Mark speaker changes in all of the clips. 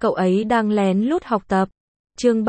Speaker 1: cậu ấy đang lén lút học tập. Chương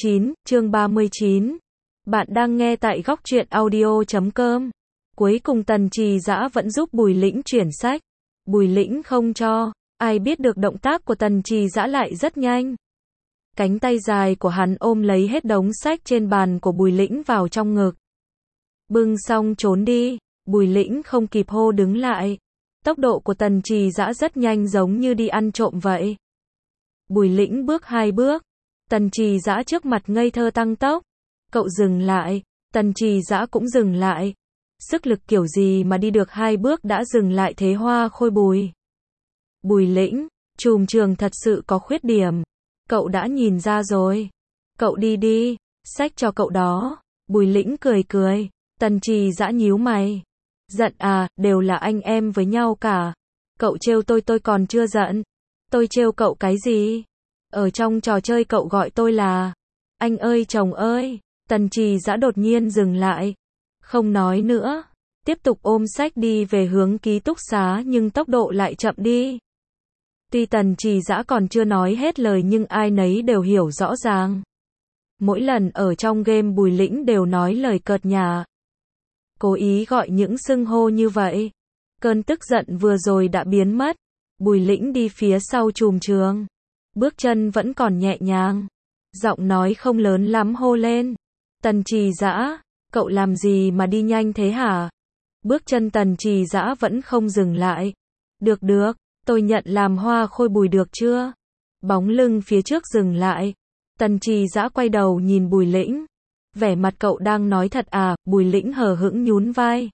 Speaker 1: 39. Bạn đang nghe tại góc truyện audio.com. Cuối cùng Tần Trì Dã vẫn giúp Bùi Lĩnh chuyển sách. Bùi Lĩnh không cho. Ai biết được động tác của Tần Trì Dã lại rất nhanh. Cánh tay dài của hắn ôm lấy hết đống sách trên bàn của Bùi Lĩnh vào trong ngực. Bưng xong trốn đi. Bùi Lĩnh không kịp hô đứng lại. Tốc độ của Tần Trì Dã rất nhanh, giống như đi ăn trộm vậy. Bùi Lĩnh bước 2 bước. Tần Trì Dã trước mặt ngây thơ tăng tốc. Cậu dừng lại. Tần Trì Dã cũng dừng lại. Sức lực kiểu gì mà đi được 2 bước đã dừng lại thế Hoa Khôi Bùi. Bùi Lĩnh, trùm trường thật sự có khuyết điểm. Cậu đã nhìn ra rồi. Cậu đi đi, xách cho cậu đó. Bùi Lĩnh cười cười. Tần Trì Dã nhíu mày. Giận à, đều là anh em với nhau cả. Cậu trêu tôi còn chưa giận. Tôi trêu cậu cái gì? Ở trong trò chơi cậu gọi tôi là anh ơi chồng ơi. Tần Trì Dã đột nhiên dừng lại. Không nói nữa. Tiếp tục ôm sách đi về hướng ký túc xá, nhưng tốc độ lại chậm đi. Tuy Tần Trì Dã còn chưa nói hết lời nhưng ai nấy đều hiểu rõ ràng. Mỗi lần ở trong game Bùi Lĩnh đều nói lời cợt nhả. Cố ý gọi những xưng hô như vậy. Cơn tức giận vừa rồi đã biến mất. Bùi Lĩnh đi phía sau chùm trường. Bước chân vẫn còn nhẹ nhàng. Giọng nói không lớn lắm hô lên. Tần Trì Dã, cậu làm gì mà đi nhanh thế hả? Bước chân Tần Trì Dã vẫn không dừng lại. Được, tôi nhận làm Hoa Khôi Bùi được chưa? Bóng lưng phía trước dừng lại. Tần Trì Dã quay đầu nhìn Bùi Lĩnh. Vẻ mặt cậu đang nói thật à? Bùi Lĩnh hờ hững nhún vai.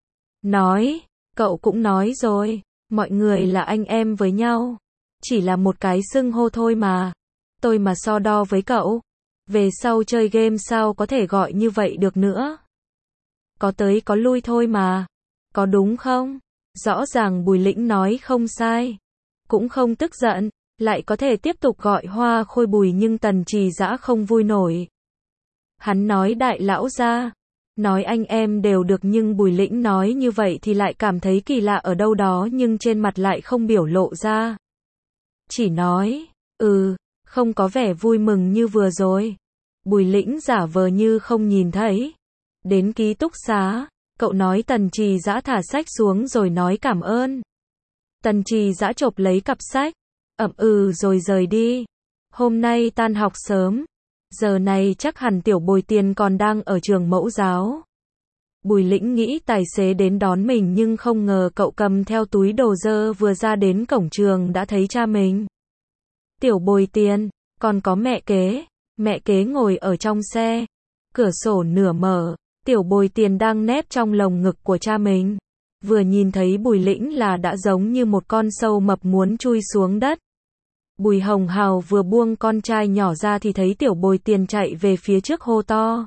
Speaker 1: Nói, cậu cũng nói rồi, mọi người là anh em với nhau. Chỉ là một cái xưng hô thôi mà. Tôi mà so đo với cậu. Về sau chơi game sao có thể gọi như vậy được nữa. Có tới có lui thôi mà. Có đúng không? Rõ ràng Bùi Lĩnh nói không sai. Cũng không tức giận. Lại có thể tiếp tục gọi Hoa Khôi Bùi, nhưng Tần Trì Dã không vui nổi. Hắn nói đại lão gia. Nói anh em đều được, nhưng Bùi Lĩnh nói như vậy thì lại cảm thấy kỳ lạ ở đâu đó, nhưng trên mặt lại không biểu lộ ra. Chỉ nói, không có vẻ vui mừng như vừa rồi. Bùi Lĩnh giả vờ như không nhìn thấy. Đến ký túc xá, cậu nói Tần Trì Dã thả sách xuống rồi nói cảm ơn. Tần Trì Dã chộp lấy cặp sách, rồi rời đi. Hôm nay tan học sớm. Giờ này chắc hẳn Tiểu Bồi Tiền còn đang ở trường mẫu giáo. Bùi Lĩnh nghĩ tài xế đến đón mình, nhưng không ngờ cậu cầm theo túi đồ dơ vừa ra đến cổng trường đã thấy cha mình. Tiểu Bồi Tiền, còn có mẹ kế. Mẹ kế ngồi ở trong xe. Cửa sổ nửa mở. Tiểu Bồi Tiền đang nép trong lồng ngực của cha mình. Vừa nhìn thấy Bùi Lĩnh là đã giống như một con sâu mập muốn chui xuống đất. Bùi Hồng Hào vừa buông con trai nhỏ ra thì thấy Tiểu Bồi Tiền chạy về phía trước hô to.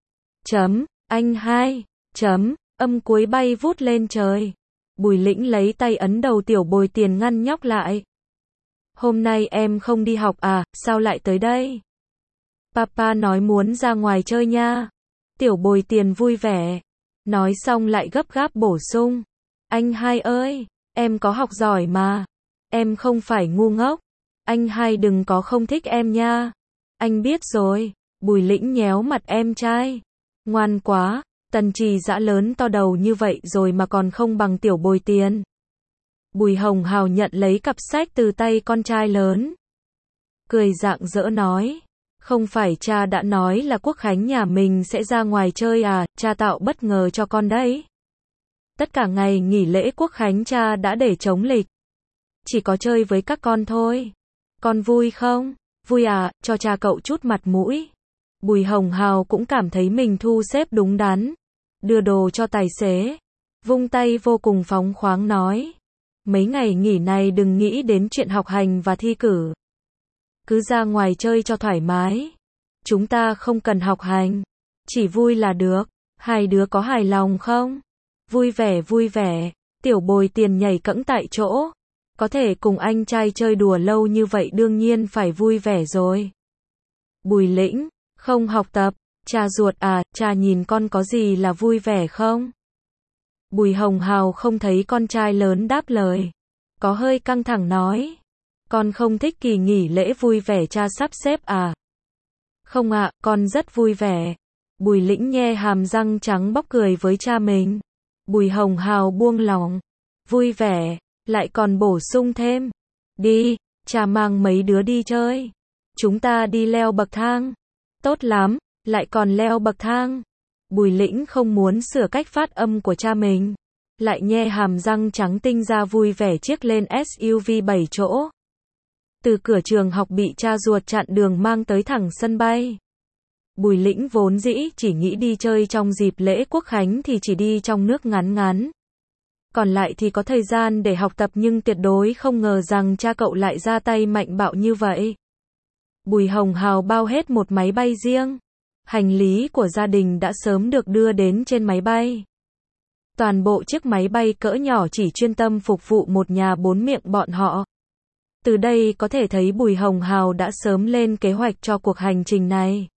Speaker 1: Anh hai. Âm cuối bay vút lên trời. Bùi Lĩnh lấy tay ấn đầu Tiểu Bồi Tiền ngăn nhóc lại. Hôm nay em không đi học à, sao lại tới đây? Papa nói muốn ra ngoài chơi nha. Tiểu Bồi Tiền vui vẻ. Nói xong lại gấp gáp bổ sung. Anh hai ơi, em có học giỏi mà. Em không phải ngu ngốc. Anh hai đừng có không thích em nha. Anh biết rồi. Bùi Lĩnh nhéo mặt em trai. Ngoan quá. Tần Trì Dã lớn to đầu như vậy rồi mà còn không bằng Tiểu Bồi Tiền. Bùi Hồng Hào nhận lấy cặp sách từ tay con trai lớn. Cười rạng rỡ nói. Không phải cha đã nói là Quốc Khánh nhà mình sẽ ra ngoài chơi à, cha tạo bất ngờ cho con đấy. Tất cả ngày nghỉ lễ Quốc Khánh cha đã để trống lịch. Chỉ có chơi với các con thôi. Con vui không? Vui à, cho cha cậu chút mặt mũi. Bùi Hồng Hào cũng cảm thấy mình thu xếp đúng đắn. Đưa đồ cho tài xế. Vung tay vô cùng phóng khoáng nói. Mấy ngày nghỉ này đừng nghĩ đến chuyện học hành và thi cử. Cứ ra ngoài chơi cho thoải mái. Chúng ta không cần học hành. Chỉ vui là được. Hai đứa có hài lòng không? Vui vẻ. Tiểu Bồi Tiền nhảy cẫng tại chỗ. Có thể cùng anh trai chơi đùa lâu như vậy đương nhiên phải vui vẻ rồi. Bùi Lĩnh, không học tập. Cha ruột à, cha nhìn con có gì là vui vẻ không? Bùi Hồng Hào không thấy con trai lớn đáp lời. Có hơi căng thẳng nói. Con không thích kỳ nghỉ lễ vui vẻ cha sắp xếp à? Không ạ, con rất vui vẻ. Bùi Lĩnh nhe hàm răng trắng bóc cười với cha mình. Bùi Hồng Hào buông lỏng. Vui vẻ, lại còn bổ sung thêm. Đi, cha mang mấy đứa đi chơi. Chúng ta đi leo bậc thang. Tốt lắm, lại còn leo bậc thang. Bùi Lĩnh không muốn sửa cách phát âm của cha mình. Lại nhe hàm răng trắng tinh ra vui vẻ chiếc lên SUV 7 chỗ. Từ cửa trường học bị cha ruột chặn đường mang tới thẳng sân bay. Bùi Lĩnh vốn dĩ chỉ nghĩ đi chơi trong dịp lễ Quốc khánh thì chỉ đi trong nước ngắn ngắn. Còn lại thì có thời gian để học tập nhưng tuyệt đối không ngờ rằng cha cậu lại ra tay mạnh bạo như vậy. Bùi Hồng Hào bao hết một máy bay riêng. Hành lý của gia đình đã sớm được đưa đến trên máy bay. Toàn bộ chiếc máy bay cỡ nhỏ chỉ chuyên tâm phục vụ một nhà bốn miệng bọn họ. Từ đây có thể thấy Bùi Hồng Hào đã sớm lên kế hoạch cho cuộc hành trình này.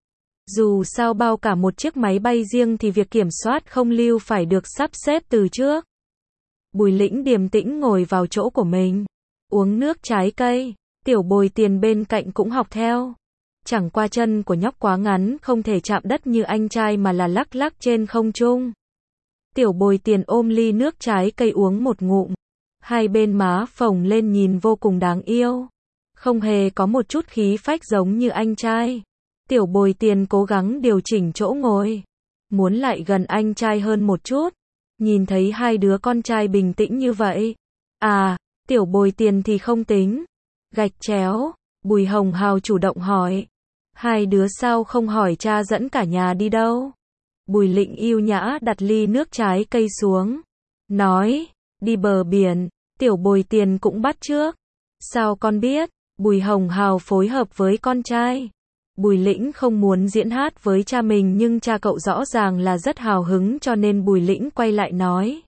Speaker 1: Dù sao bao cả một chiếc máy bay riêng thì việc kiểm soát không lưu phải được sắp xếp từ trước. Bùi Lĩnh điềm tĩnh ngồi vào chỗ của mình, uống nước trái cây, Tiểu Bồi Tiền bên cạnh cũng học theo. Chẳng qua chân của nhóc quá ngắn không thể chạm đất như anh trai mà là lắc lắc trên không trung. Tiểu Bồi Tiền ôm ly nước trái cây uống một ngụm. Hai bên má phồng lên nhìn vô cùng đáng yêu. Không hề có một chút khí phách giống như anh trai. Tiểu Bồi Tiền cố gắng điều chỉnh chỗ ngồi. Muốn lại gần anh trai hơn một chút. Nhìn thấy hai đứa con trai bình tĩnh như vậy. À, Tiểu Bồi Tiền thì không tính. Gạch chéo, Bùi Hồng Hào chủ động hỏi. Hai đứa sao không hỏi cha dẫn cả nhà đi đâu? Bùi Lĩnh yêu nhã đặt ly nước trái cây xuống. Nói, đi bờ biển. Tiểu Bồi Tiền cũng bắt chước. Sao con biết? Bùi Hồng Hào phối hợp với con trai. Bùi Lĩnh không muốn diễn hát với cha mình nhưng cha cậu rõ ràng là rất hào hứng cho nên Bùi Lĩnh quay lại nói.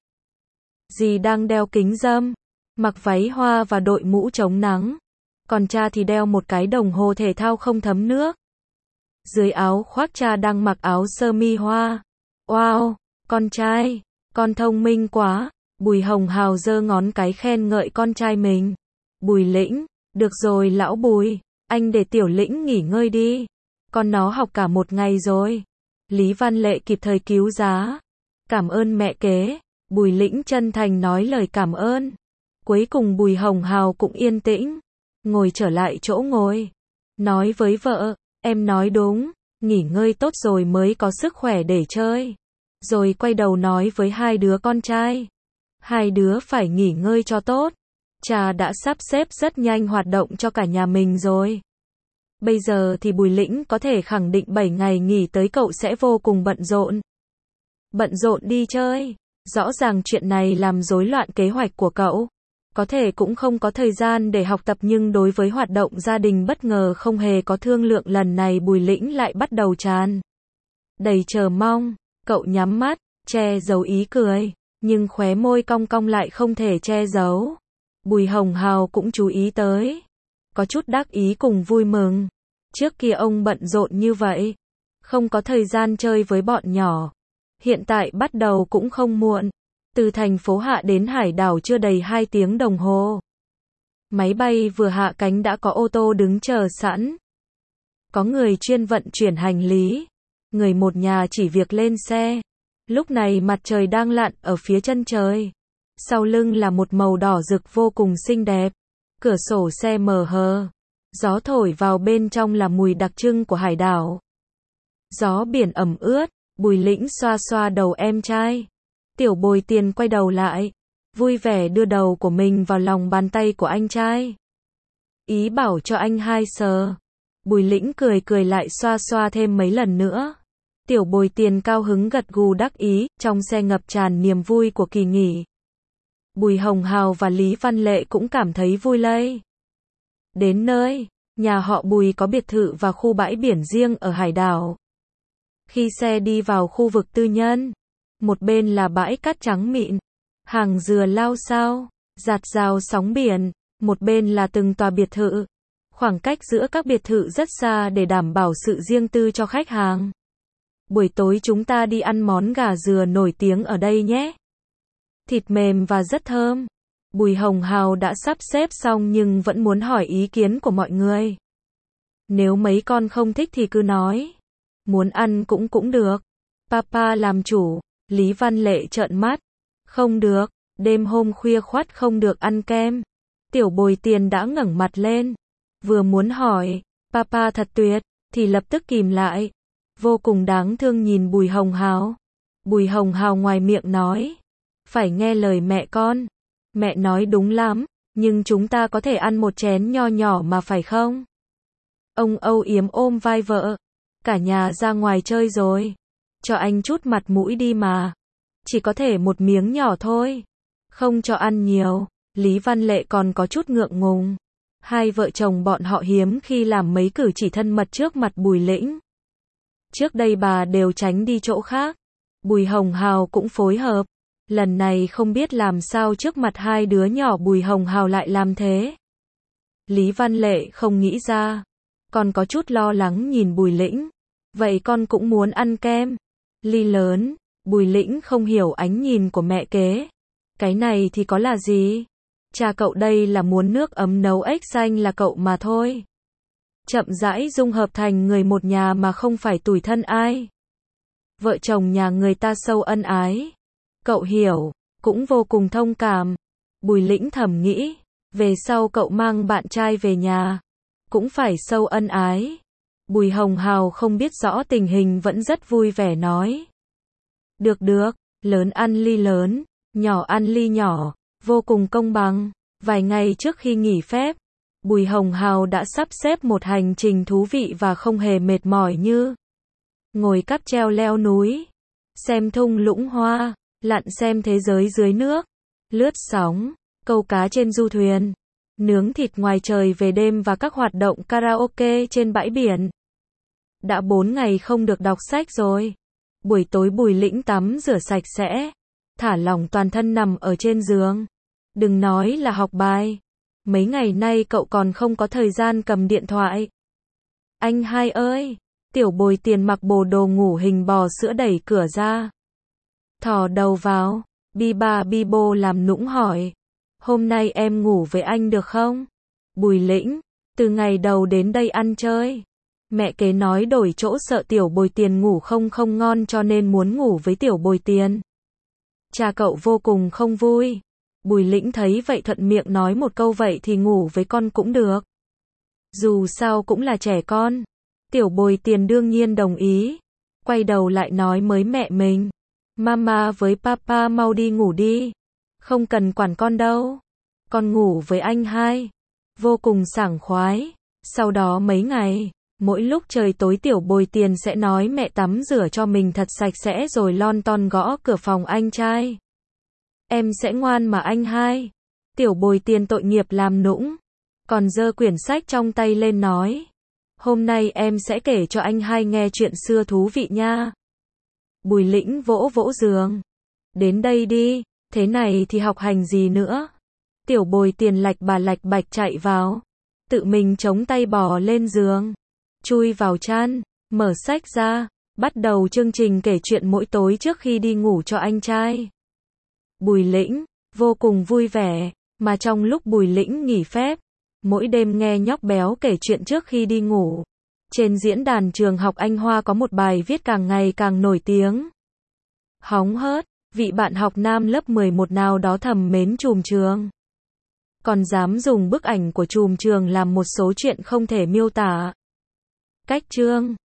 Speaker 1: Dì đang đeo kính râm, mặc váy hoa và đội mũ chống nắng. Còn cha thì đeo một cái đồng hồ thể thao không thấm nước. Dưới áo khoác cha đang mặc áo sơ mi hoa. Wow, con trai, con thông minh quá. Bùi Hồng Hào giơ ngón cái khen ngợi con trai mình. Bùi Lĩnh, được rồi lão Bùi, anh để Tiểu Lĩnh nghỉ ngơi đi. Con nó học cả một ngày rồi. Lý Văn Lệ kịp thời cứu giá. Cảm ơn mẹ kế. Bùi Lĩnh chân thành nói lời cảm ơn. Cuối cùng Bùi Hồng Hào cũng yên tĩnh. Ngồi trở lại chỗ ngồi. Nói với vợ, em nói đúng, nghỉ ngơi tốt rồi mới có sức khỏe để chơi. Rồi quay đầu nói với hai đứa con trai. Hai đứa phải nghỉ ngơi cho tốt. Cha đã sắp xếp rất nhanh hoạt động cho cả nhà mình rồi. Bây giờ thì Bùi Lĩnh có thể khẳng định 7 ngày nghỉ tới cậu sẽ vô cùng bận rộn. Bận rộn đi chơi. Rõ ràng chuyện này làm rối loạn kế hoạch của cậu. Có thể cũng không có thời gian để học tập nhưng đối với hoạt động gia đình bất ngờ không hề có thương lượng lần này Bùi Lĩnh lại bắt đầu tràn đầy chờ mong. Cậu nhắm mắt, che giấu ý cười. Nhưng khóe môi cong cong lại không thể che giấu. Bùi Hồng Hào cũng chú ý tới. Có chút đắc ý cùng vui mừng. Trước kia ông bận rộn như vậy. Không có thời gian chơi với bọn nhỏ. Hiện tại bắt đầu cũng không muộn. Từ thành phố Hạ đến hải đảo chưa đầy 2 tiếng đồng hồ. Máy bay vừa hạ cánh đã có ô tô đứng chờ sẵn. Có người chuyên vận chuyển hành lý. Người một nhà chỉ việc lên xe. Lúc này mặt trời đang lặn ở phía chân trời. Sau lưng là một màu đỏ rực vô cùng xinh đẹp. Cửa sổ xe mở hờ. Gió thổi vào bên trong là mùi đặc trưng của hải đảo. Gió biển ẩm ướt. Bùi Lĩnh xoa xoa đầu em trai. Tiểu Bồi Tiền quay đầu lại. Vui vẻ đưa đầu của mình vào lòng bàn tay của anh trai. Ý bảo cho anh hai sờ. Bùi Lĩnh cười cười lại xoa xoa thêm mấy lần nữa. Tiểu Bồi Tiền cao hứng gật gù đắc ý, trong xe ngập tràn niềm vui của kỳ nghỉ. Bùi Hồng Hào và Lý Văn Lệ cũng cảm thấy vui lây. Đến nơi, nhà họ Bùi có biệt thự và khu bãi biển riêng ở hải đảo. Khi xe đi vào khu vực tư nhân, một bên là bãi cát trắng mịn, hàng dừa lao xao, rạt rào sóng biển, một bên là từng tòa biệt thự. Khoảng cách giữa các biệt thự rất xa để đảm bảo sự riêng tư cho khách hàng. Buổi tối chúng ta đi ăn món gà dừa nổi tiếng ở đây nhé. Thịt mềm và rất thơm. Bùi Hồng Hào đã sắp xếp xong nhưng vẫn muốn hỏi ý kiến của mọi người. Nếu mấy con không thích thì cứ nói. Muốn ăn cũng được. Papa làm chủ. Lý Văn Lệ trợn mắt. Không được, đêm hôm khuya khoắt không được ăn kem. Tiểu Bồi Tiền đã ngẩng mặt lên. Vừa muốn hỏi, Papa thật tuyệt, thì lập tức kìm lại. Vô cùng đáng thương nhìn Bùi Hồng Hào. Bùi Hồng Hào ngoài miệng nói. Phải nghe lời mẹ con. Mẹ nói đúng lắm, nhưng chúng ta có thể ăn một chén nho nhỏ mà phải không? Ông âu yếm ôm vai vợ. Cả nhà ra ngoài chơi rồi. Cho anh chút mặt mũi đi mà. Chỉ có thể một miếng nhỏ thôi. Không cho ăn nhiều. Lý Văn Lệ còn có chút ngượng ngùng. Hai vợ chồng bọn họ hiếm khi làm mấy cử chỉ thân mật trước mặt Bùi Lĩnh. Trước đây bà đều tránh đi chỗ khác. Bùi Hồng Hào cũng phối hợp. Lần này không biết làm sao trước mặt hai đứa nhỏ Bùi Hồng Hào lại làm thế. Lý Văn Lệ không nghĩ ra. Con có chút lo lắng nhìn Bùi Lĩnh. Vậy con cũng muốn ăn kem. Ly lớn. Bùi Lĩnh không hiểu ánh nhìn của mẹ kế. Cái này thì có là gì? Cha cậu đây là muốn nước ấm nấu ếch xanh là cậu mà thôi. Chậm rãi dung hợp thành người một nhà mà không phải tủi thân ai. Vợ chồng nhà người ta sâu ân ái. Cậu hiểu, cũng vô cùng thông cảm. Bùi Lĩnh thầm nghĩ, về sau cậu mang bạn trai về nhà, cũng phải sâu ân ái. Bùi Hồng Hào không biết rõ tình hình vẫn rất vui vẻ nói. Được, lớn ăn ly lớn, nhỏ ăn ly nhỏ, vô cùng công bằng. Vài ngày trước khi nghỉ phép, Bùi Hồng Hào đã sắp xếp một hành trình thú vị và không hề mệt mỏi như ngồi cáp treo leo núi, xem thung lũng hoa, lặn xem thế giới dưới nước, lướt sóng, câu cá trên du thuyền, nướng thịt ngoài trời về đêm và các hoạt động karaoke trên bãi biển. Đã 4 ngày không được đọc sách rồi. Buổi tối Bùi Lĩnh tắm rửa sạch sẽ, thả lỏng toàn thân nằm ở trên giường. Đừng nói là học bài. Mấy ngày nay cậu còn không có thời gian cầm điện thoại. Anh hai ơi! Tiểu Bồi Tiền mặc bộ đồ ngủ hình bò sữa đẩy cửa ra. Thò đầu vào, bi ba bi bô làm nũng hỏi. Hôm nay em ngủ với anh được không? Bùi Lĩnh, từ ngày đầu đến đây ăn chơi. Mẹ kế nói đổi chỗ sợ Tiểu Bồi Tiền ngủ không ngon cho nên muốn ngủ với Tiểu Bồi Tiền. Cha cậu vô cùng không vui. Bùi Lĩnh thấy vậy thuận miệng nói một câu vậy thì ngủ với con cũng được. Dù sao cũng là trẻ con. Tiểu Bồi Tiền đương nhiên đồng ý. Quay đầu lại nói với mẹ mình. Mama với papa mau đi ngủ đi. Không cần quản con đâu. Con ngủ với anh hai. Vô cùng sảng khoái. Sau đó mấy ngày, mỗi lúc trời tối Tiểu Bồi Tiền sẽ nói mẹ tắm rửa cho mình thật sạch sẽ rồi lon ton gõ cửa phòng anh trai. Em sẽ ngoan mà anh hai. Tiểu Bồi Tiền tội nghiệp làm nũng. Còn giơ quyển sách trong tay lên nói. Hôm nay em sẽ kể cho anh hai nghe chuyện xưa thú vị nha. Bùi Lĩnh vỗ giường. Đến đây đi, thế này thì học hành gì nữa. Tiểu Bồi Tiền lạch bạch chạy vào. Tự mình chống tay bò lên giường. Chui vào chăn, mở sách ra, bắt đầu chương trình kể chuyện mỗi tối trước khi đi ngủ cho anh trai. Bùi Lĩnh, vô cùng vui vẻ, mà trong lúc Bùi Lĩnh nghỉ phép, mỗi đêm nghe nhóc béo kể chuyện trước khi đi ngủ. Trên diễn đàn trường học Anh Hoa có một bài viết càng ngày càng nổi tiếng. Hóng hớt, vị bạn học nam lớp 11 nào đó thầm mến trùm trường. Còn dám dùng bức ảnh của trùm trường làm một số chuyện không thể miêu tả. Cách chương